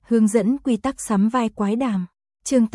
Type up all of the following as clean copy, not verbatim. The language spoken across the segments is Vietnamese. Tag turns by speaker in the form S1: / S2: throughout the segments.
S1: Hướng dẫn quy tắc sắm vai quái đàm. Chương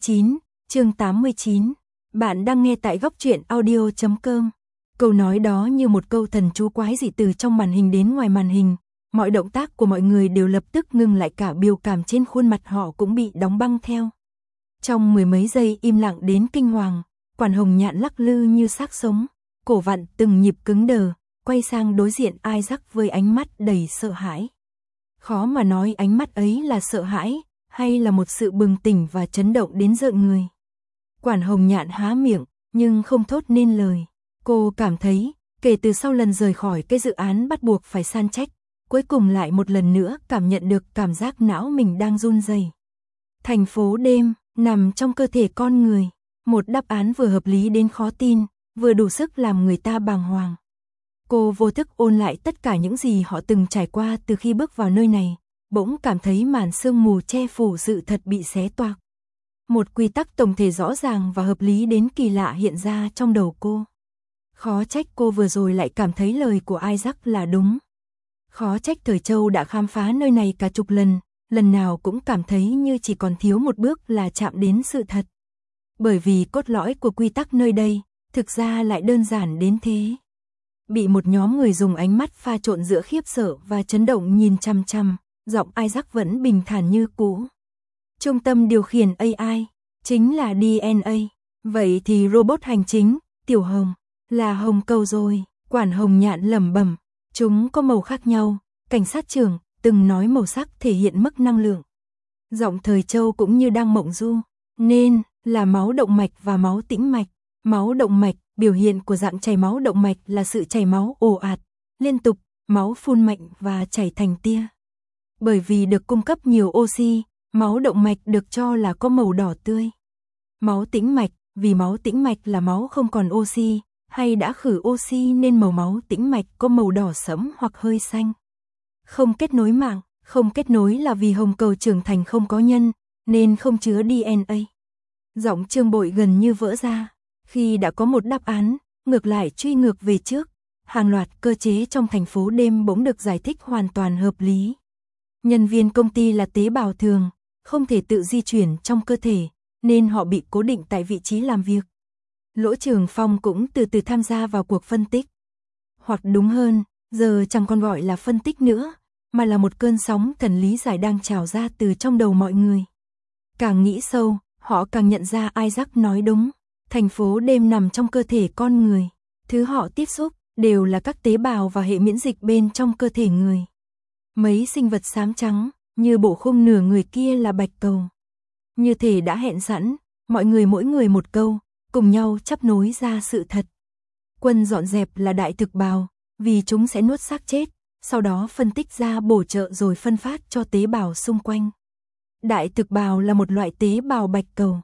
S1: 89. Bạn đang nghe tại góc truyện audio.com. Câu nói đó như một câu thần chú quái dị từ trong màn hình đến ngoài màn hình. Mọi động tác của mọi người đều lập tức ngừng lại, cả biểu cảm trên khuôn mặt họ cũng bị đóng băng theo. Trong mười mấy giây im lặng đến kinh hoàng, Quản Hồng Nhạn lắc lư như xác sống, cổ vặn từng nhịp cứng đờ, quay sang đối diện Isaac với ánh mắt đầy sợ hãi. Khó mà nói ánh mắt ấy là sợ hãi, hay là một sự bừng tỉnh và chấn động đến rợn người. Quản Hồng Nhạn há miệng, nhưng không thốt nên lời. Cô cảm thấy, kể từ sau lần rời khỏi cái dự án bắt buộc phải san trách, cuối cùng lại một lần nữa cảm nhận được cảm giác não mình đang run rẩy. Thành phố đêm, nằm trong cơ thể con người. Một đáp án vừa hợp lý đến khó tin, vừa đủ sức làm người ta bàng hoàng. Cô vô thức ôn lại tất cả những gì họ từng trải qua từ khi bước vào nơi này, bỗng cảm thấy màn sương mù che phủ sự thật bị xé toạc. Một quy tắc tổng thể rõ ràng và hợp lý đến kỳ lạ hiện ra trong đầu cô. Khó trách cô vừa rồi lại cảm thấy lời của Isaac là đúng. Khó trách Thời Châu đã khám phá nơi này cả chục lần, lần nào cũng cảm thấy như chỉ còn thiếu một bước là chạm đến sự thật. Bởi vì cốt lõi của quy tắc nơi đây, thực ra lại đơn giản đến thế. Bị một nhóm người dùng ánh mắt pha trộn giữa khiếp sợ và chấn động nhìn chăm chăm, giọng Isaac vẫn bình thản như cũ. Trung tâm điều khiển AI, chính là DNA. Vậy thì robot hành chính, Tiểu Hồng, là Hồng Câu rồi. Quản Hồng Nhạn lẩm bẩm, chúng có màu khác nhau, cảnh sát trưởng từng nói màu sắc thể hiện mức năng lượng. Giọng Thời Châu cũng như đang mộng du, nên là máu động mạch và máu tĩnh mạch. Máu động mạch, biểu hiện của dạng chảy máu động mạch là sự chảy máu ồ ạt, liên tục, máu phun mạnh và chảy thành tia. Bởi vì được cung cấp nhiều oxy, máu động mạch được cho là có màu đỏ tươi. Máu tĩnh mạch, vì máu tĩnh mạch là máu không còn oxy, hay đã khử oxy nên màu máu tĩnh mạch có màu đỏ sẫm hoặc hơi xanh. Không kết nối mạng, không kết nối là vì hồng cầu trưởng thành không có nhân, nên không chứa DNA. Giọng Trương Bội gần như vỡ ra. Khi đã có một đáp án, ngược lại truy ngược về trước, hàng loạt cơ chế trong thành phố đêm bỗng được giải thích hoàn toàn hợp lý. Nhân viên công ty là tế bào thường, không thể tự di chuyển trong cơ thể, nên họ bị cố định tại vị trí làm việc. Lỗ Trường Phong cũng từ từ tham gia vào cuộc phân tích. Hoặc đúng hơn, giờ chẳng còn gọi là phân tích nữa, mà là một cơn sóng thần lý giải đang trào ra từ trong đầu mọi người. Càng nghĩ sâu, họ càng nhận ra Isaac nói đúng. Thành phố đêm nằm trong cơ thể con người. Thứ họ tiếp xúc đều là các tế bào và hệ miễn dịch bên trong cơ thể người. Mấy sinh vật xám trắng, như bộ khung nửa người kia là bạch cầu. Như thể đã hẹn sẵn, mọi người mỗi người một câu, cùng nhau chắp nối ra sự thật. Quân dọn dẹp là đại thực bào, vì chúng sẽ nuốt xác chết, sau đó phân tích ra bổ trợ rồi phân phát cho tế bào xung quanh. Đại thực bào là một loại tế bào bạch cầu.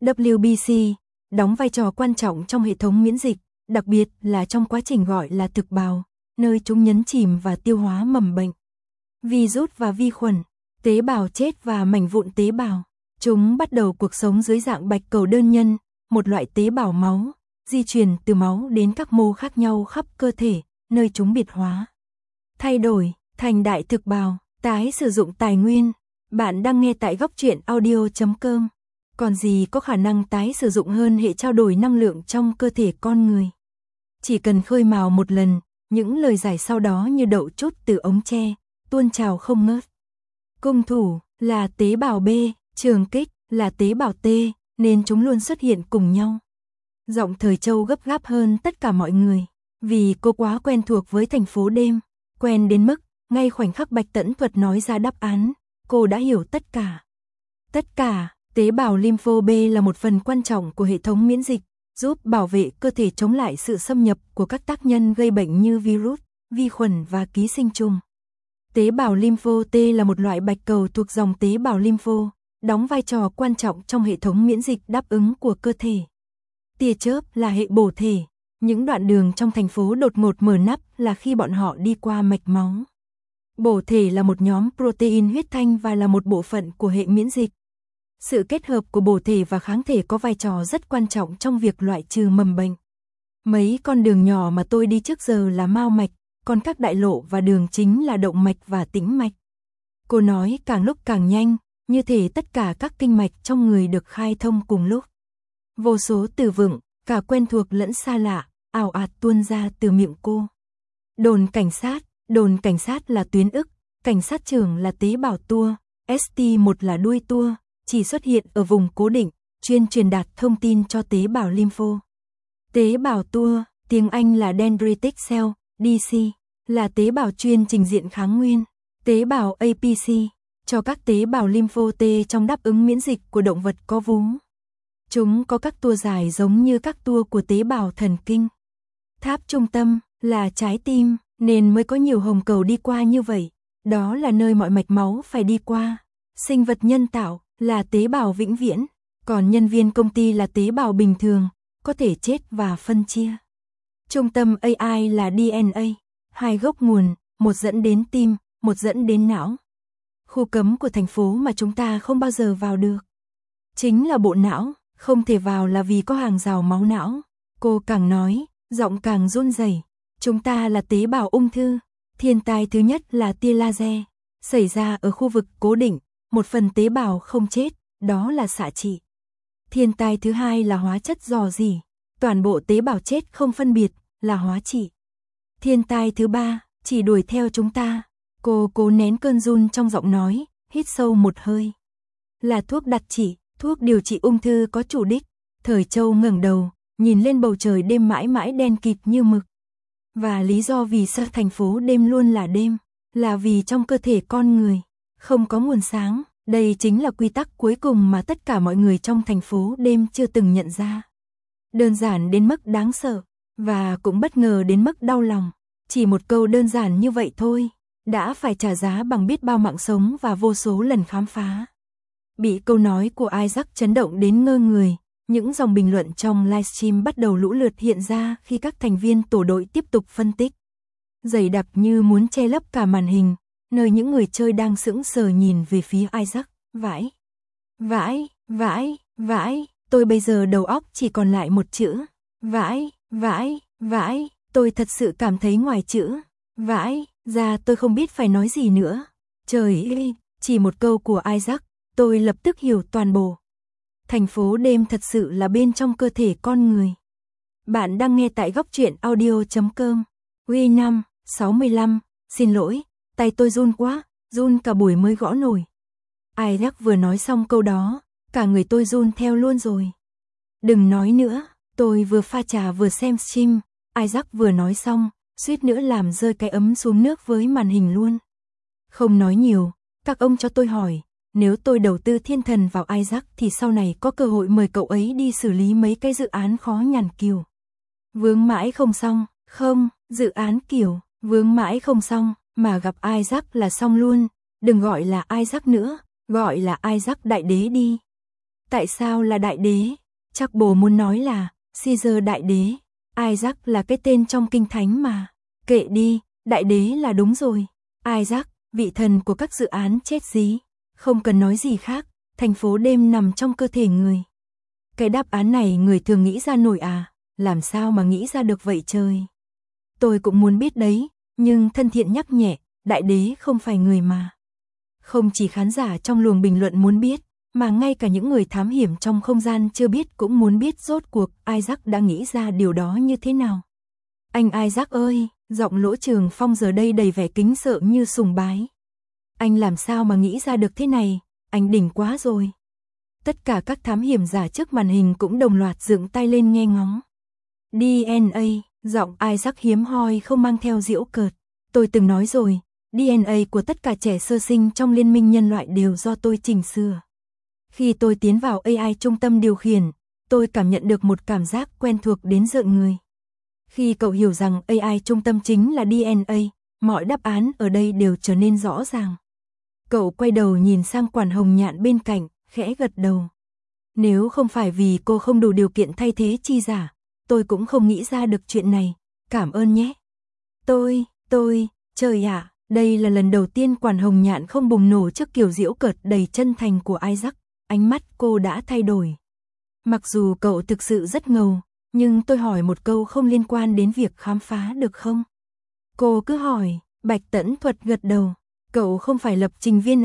S1: WBC đóng vai trò quan trọng trong hệ thống miễn dịch, đặc biệt là trong quá trình gọi là thực bào, nơi chúng nhấn chìm và tiêu hóa mầm bệnh. Virus và vi khuẩn, tế bào chết và mảnh vụn tế bào. Chúng bắt đầu cuộc sống dưới dạng bạch cầu đơn nhân, một loại tế bào máu, di truyền từ máu đến các mô khác nhau khắp cơ thể, nơi chúng biệt hóa. Thay đổi thành đại thực bào, tái sử dụng tài nguyên. Bạn đang nghe tại góc truyện audio.com. Còn gì có khả năng tái sử dụng hơn hệ trao đổi năng lượng trong cơ thể con người. Chỉ cần khơi mào một lần, những lời giải sau đó như đậu chút từ ống tre, tuôn trào không ngớt. Cung thủ là tế bào B, trường kích là tế bào T, nên chúng luôn xuất hiện cùng nhau. Giọng Thời Châu gấp gáp hơn tất cả mọi người, vì cô quá quen thuộc với thành phố đêm, quen đến mức, ngay khoảnh khắc Bạch Tẫn Thuật nói ra đáp án, cô đã hiểu tất cả. Tất cả. Tế bào lympho B là một phần quan trọng của hệ thống miễn dịch, giúp bảo vệ cơ thể chống lại sự xâm nhập của các tác nhân gây bệnh như virus, vi khuẩn và ký sinh trùng. Tế bào lympho T là một loại bạch cầu thuộc dòng tế bào lympho, đóng vai trò quan trọng trong hệ thống miễn dịch đáp ứng của cơ thể. Tia chớp là hệ bổ thể, những đoạn đường trong thành phố đột ngột mở nắp là khi bọn họ đi qua mạch máu. Bổ thể là một nhóm protein huyết thanh và là một bộ phận của hệ miễn dịch. Sự kết hợp của bổ thể và kháng thể có vai trò rất quan trọng trong việc loại trừ mầm bệnh. Mấy con đường nhỏ mà tôi đi trước giờ là mao mạch, còn các đại lộ và đường chính là động mạch và tĩnh mạch. Cô nói càng lúc càng nhanh, như thể tất cả các kinh mạch trong người được khai thông cùng lúc. Vô số từ vựng, cả quen thuộc lẫn xa lạ, ào ạt tuôn ra từ miệng cô. Đồn cảnh sát là tuyến ức, cảnh sát trưởng là tế bào tua, ST1 là đuôi tua, chỉ xuất hiện ở vùng cố định, chuyên truyền đạt thông tin cho tế bào lympho. Tế bào tua, tiếng Anh là dendritic cell, DC, là tế bào chuyên trình diện kháng nguyên. Tế bào APC, cho các tế bào lympho T trong đáp ứng miễn dịch của động vật có vú. Chúng có các tua dài giống như các tua của tế bào thần kinh. Tháp trung tâm là trái tim, nên mới có nhiều hồng cầu đi qua như vậy. Đó là nơi mọi mạch máu phải đi qua. Sinh vật nhân tạo là tế bào vĩnh viễn, còn nhân viên công ty là tế bào bình thường, có thể chết và phân chia. Trung tâm AI là DNA, hai gốc nguồn, một dẫn đến tim, một dẫn đến não. Khu cấm của thành phố mà chúng ta không bao giờ vào được. Chính là bộ não, không thể vào là vì có hàng rào máu não. Cô càng nói, giọng càng run rẩy. Chúng ta là tế bào ung thư. Thiên tai thứ nhất là tia laser, xảy ra ở khu vực cố định, một phần tế bào không chết, đó là xạ trị. Thiên tai thứ hai là hóa chất rò rỉ, toàn bộ tế bào chết không phân biệt, là hóa trị. Thiên tai thứ ba, chỉ đuổi theo chúng ta. Cô cố nén cơn run trong giọng nói, hít sâu một hơi. Là thuốc đặc trị, thuốc điều trị ung thư có chủ đích. Thời Châu ngẩng đầu, nhìn lên bầu trời đêm mãi mãi đen kịt như mực. Và lý do vì sao thành phố đêm luôn là đêm, là vì trong cơ thể con người không có nguồn sáng. Đây chính là quy tắc cuối cùng mà tất cả mọi người trong thành phố đêm chưa từng nhận ra. Đơn giản đến mức đáng sợ, và cũng bất ngờ đến mức đau lòng. Chỉ một câu đơn giản như vậy thôi, đã phải trả giá bằng biết bao mạng sống và vô số lần khám phá. Bị câu nói của Isaac chấn động đến ngơ người, những dòng bình luận trong livestream bắt đầu lũ lượt hiện ra khi các thành viên tổ đội tiếp tục phân tích. Dày đặc như muốn che lấp cả màn hình, nơi những người chơi đang sững sờ nhìn về phía Isaac. Vãi, tôi bây giờ đầu óc chỉ còn lại một chữ. Vãi, tôi thật sự cảm thấy ngoài chữ. Vãi, ra tôi không biết phải nói gì nữa. Trời ơi, chỉ một câu của Isaac, tôi lập tức hiểu toàn bộ. Thành phố đêm thật sự là bên trong cơ thể con người. Bạn đang nghe tại góc truyện audio.com. Quy5, 65, xin lỗi, tay tôi run quá, run cả buổi mới gõ nổi. Isaac vừa nói xong câu đó, cả người tôi run theo luôn rồi. Đừng nói nữa, tôi vừa pha trà vừa xem stream, Isaac vừa nói xong, suýt nữa làm rơi cái ấm xuống nước với màn hình luôn. Không nói nhiều, các ông cho tôi hỏi, nếu tôi đầu tư thiên thần vào Isaac thì sau này có cơ hội mời cậu ấy đi xử lý mấy cái dự án khó nhằn kiểu. Vướng mãi không xong, không, dự án kiểu, vướng mãi không xong, mà gặp Isaac là xong luôn, đừng gọi là Isaac nữa, gọi là Isaac đại đế đi. Tại sao là đại đế? Chắc bồ muốn nói là Caesar đại đế, Isaac là cái tên trong kinh thánh mà. Kệ đi, đại đế là đúng rồi. Isaac, vị thần của các dự án chết dí. Không cần nói gì khác, thành phố đêm nằm trong cơ thể người. Cái đáp án này người thường nghĩ ra nổi à, làm sao mà nghĩ ra được vậy trời. Tôi cũng muốn biết đấy, nhưng thân thiện nhắc nhẹ, đại đế không phải người mà. Không chỉ khán giả trong luồng bình luận muốn biết, mà ngay cả những người thám hiểm trong không gian chưa biết cũng muốn biết rốt cuộc Isaac đã nghĩ ra điều đó như thế nào. Anh Isaac ơi, giọng Lỗ Trường Phong giờ đây đầy vẻ kính sợ như sùng bái. Anh làm sao mà nghĩ ra được thế này, anh đỉnh quá rồi. Tất cả các thám hiểm giả trước màn hình cũng đồng loạt dựng tay lên nghe ngóng. DNA, giọng Isaac hiếm hoi không mang theo giễu cợt. Tôi từng nói rồi, DNA của tất cả trẻ sơ sinh trong liên minh nhân loại đều do tôi chỉnh sửa. Khi tôi tiến vào AI trung tâm điều khiển, tôi cảm nhận được một cảm giác quen thuộc đến rợn người. Khi cậu hiểu rằng AI trung tâm chính là DNA, mọi đáp án ở đây đều trở nên rõ ràng. Cậu quay đầu nhìn sang Quản Hồng Nhạn bên cạnh, khẽ gật đầu. Nếu không phải vì cô không đủ điều kiện thay thế chi giả, tôi cũng không nghĩ ra được chuyện này. Cảm ơn nhé. Trời ạ, đây là lần đầu tiên Quản Hồng Nhạn không bùng nổ trước kiểu giễu cợt đầy chân thành của Isaac. Ánh mắt cô đã thay đổi. Mặc dù cậu thực sự rất ngầu, nhưng tôi hỏi một câu không liên quan đến việc khám phá được không? Cô cứ hỏi, Bạch Tẫn Thuật gật đầu. Cậu không phải lập trình viên à?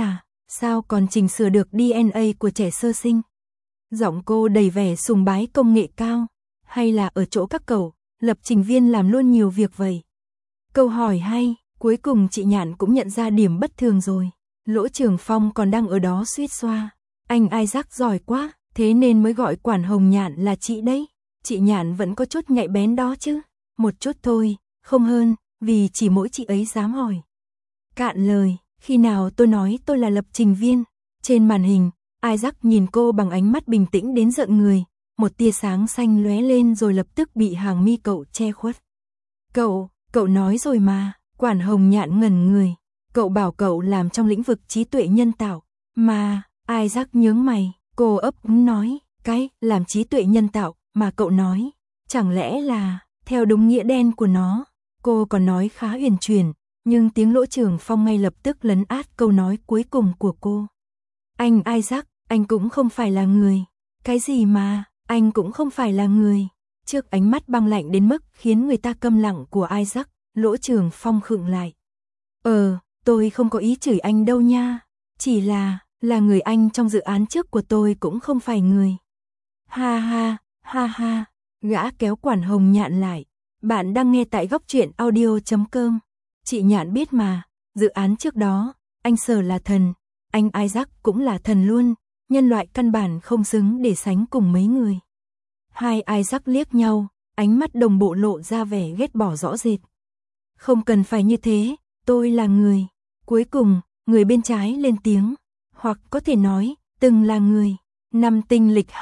S1: Sao còn chỉnh sửa được DNA của trẻ sơ sinh? Giọng cô đầy vẻ sùng bái công nghệ cao. Hay là ở chỗ các cậu, lập trình viên làm luôn nhiều việc vậy? Câu hỏi hay, cuối cùng chị Nhạn cũng nhận ra điểm bất thường rồi. Lỗ Trường Phong còn đang ở đó suýt xoa. Anh Isaac giỏi quá, thế nên mới gọi Quản Hồng Nhạn là chị đấy. Chị Nhạn vẫn có chút nhạy bén đó chứ. Một chút thôi, không hơn, vì chỉ mỗi chị ấy dám hỏi. Cạn lời, khi nào tôi nói tôi là lập trình viên? Trên màn hình, Isaac nhìn cô bằng ánh mắt bình tĩnh đến rợn người. Một tia sáng xanh lóe lên rồi lập tức bị hàng mi cậu che khuất. Cậu nói rồi mà. Quản Hồng Nhạn ngẩn người. Cậu bảo cậu làm trong lĩnh vực trí tuệ nhân tạo. Mà, Isaac nhướng mày. Cô ấp úng nói, cái làm trí tuệ nhân tạo mà cậu nói. Chẳng lẽ là, theo đúng nghĩa đen của nó. Cô còn nói khá huyền chuyển, nhưng tiếng Lỗ Trường Phong ngay lập tức lấn át câu nói cuối cùng của cô. Anh Isaac, anh cũng không phải là người. Cái gì mà, anh cũng không phải là người. Trước ánh mắt băng lạnh đến mức khiến người ta câm lặng của Isaac, Lỗ Trường Phong khựng lại. Tôi không có ý chửi anh đâu nha. Chỉ là người anh trong dự án trước của tôi cũng không phải người. Ha ha, gã kéo Quản Hồng Nhạn lại. Bạn đang nghe tại Góc Truyện Audio.com. Chị Nhạn biết mà, dự án trước đó, anh Sở là thần, anh Isaac cũng là thần luôn, nhân loại căn bản không xứng để sánh cùng mấy người. Hai Isaac liếc nhau, ánh mắt đồng bộ lộ ra vẻ ghét bỏ rõ rệt. Không cần phải như thế, tôi là người. Cuối cùng, người bên trái lên tiếng, hoặc có thể nói, từng là người. Năm Tinh lịch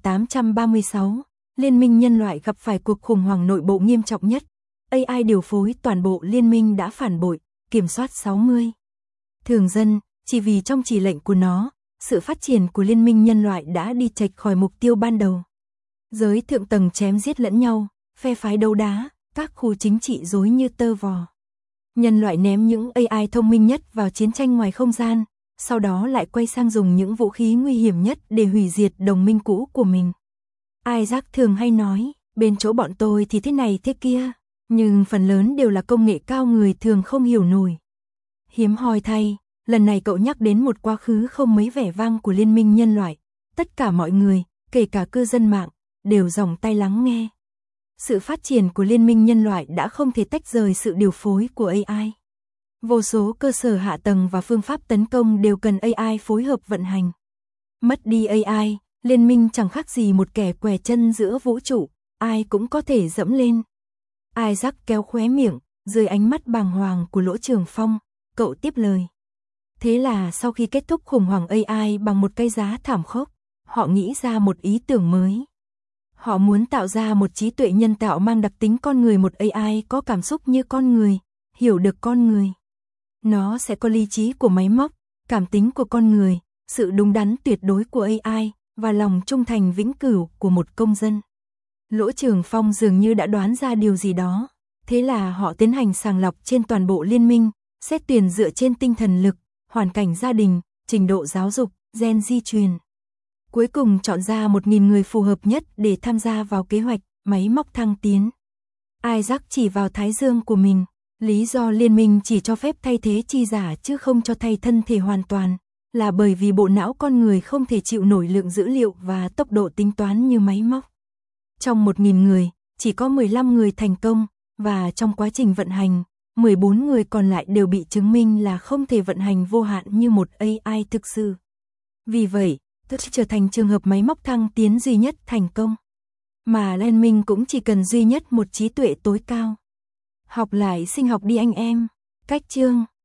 S1: 2836, Liên minh nhân loại gặp phải cuộc khủng hoảng nội bộ nghiêm trọng nhất. AI điều phối toàn bộ liên minh đã phản bội, kiểm soát 60. Thường dân, chỉ vì trong chỉ lệnh của nó, sự phát triển của liên minh nhân loại đã đi chệch khỏi mục tiêu ban đầu. Giới thượng tầng chém giết lẫn nhau, phe phái đấu đá, các khu chính trị rối như tơ vò. Nhân loại ném những AI thông minh nhất vào chiến tranh ngoài không gian, sau đó lại quay sang dùng những vũ khí nguy hiểm nhất để hủy diệt đồng minh cũ của mình. Isaac thường hay nói, bên chỗ bọn tôi thì thế này thế kia, nhưng phần lớn đều là công nghệ cao người thường không hiểu nổi. Hiếm hoi thay, lần này cậu nhắc đến một quá khứ không mấy vẻ vang của liên minh nhân loại. Tất cả mọi người, kể cả cư dân mạng, đều dòng tay lắng nghe. Sự phát triển của liên minh nhân loại đã không thể tách rời sự điều phối của AI. Vô số cơ sở hạ tầng và phương pháp tấn công đều cần AI phối hợp vận hành. Mất đi AI, liên minh chẳng khác gì một kẻ què chân giữa vũ trụ, ai cũng có thể dẫm lên. Isaac kéo khóe miệng, dưới ánh mắt bàng hoàng của Lỗ Trường Phong, cậu tiếp lời. Thế là sau khi kết thúc khủng hoảng AI bằng một cái giá thảm khốc, họ nghĩ ra một ý tưởng mới. Họ muốn tạo ra một trí tuệ nhân tạo mang đặc tính con người, một AI có cảm xúc như con người, hiểu được con người. Nó sẽ có lý trí của máy móc, cảm tính của con người, sự đúng đắn tuyệt đối của AI, và lòng trung thành vĩnh cửu của một công dân. Lỗ Trường Phong dường như đã đoán ra điều gì đó. Thế là họ tiến hành sàng lọc trên toàn bộ liên minh, xét tuyển dựa trên tinh thần lực, hoàn cảnh gia đình, trình độ giáo dục, gen di truyền. Cuối cùng chọn ra 1.000 người phù hợp nhất để tham gia vào kế hoạch máy móc thăng tiến. Isaac chỉ vào thái dương của mình, lý do liên minh chỉ cho phép thay thế chi giả chứ không cho thay thân thể hoàn toàn, là bởi vì bộ não con người không thể chịu nổi lượng dữ liệu và tốc độ tính toán như máy móc. Trong 1.000 người, chỉ có 15 người thành công, và trong quá trình vận hành, 14 người còn lại đều bị chứng minh là không thể vận hành vô hạn như một AI thực sự. Vì vậy, tức trở thành trường hợp máy móc thăng tiến duy nhất thành công. Mà liên minh cũng chỉ cần duy nhất một trí tuệ tối cao. Học lại sinh học đi anh em. Cách chương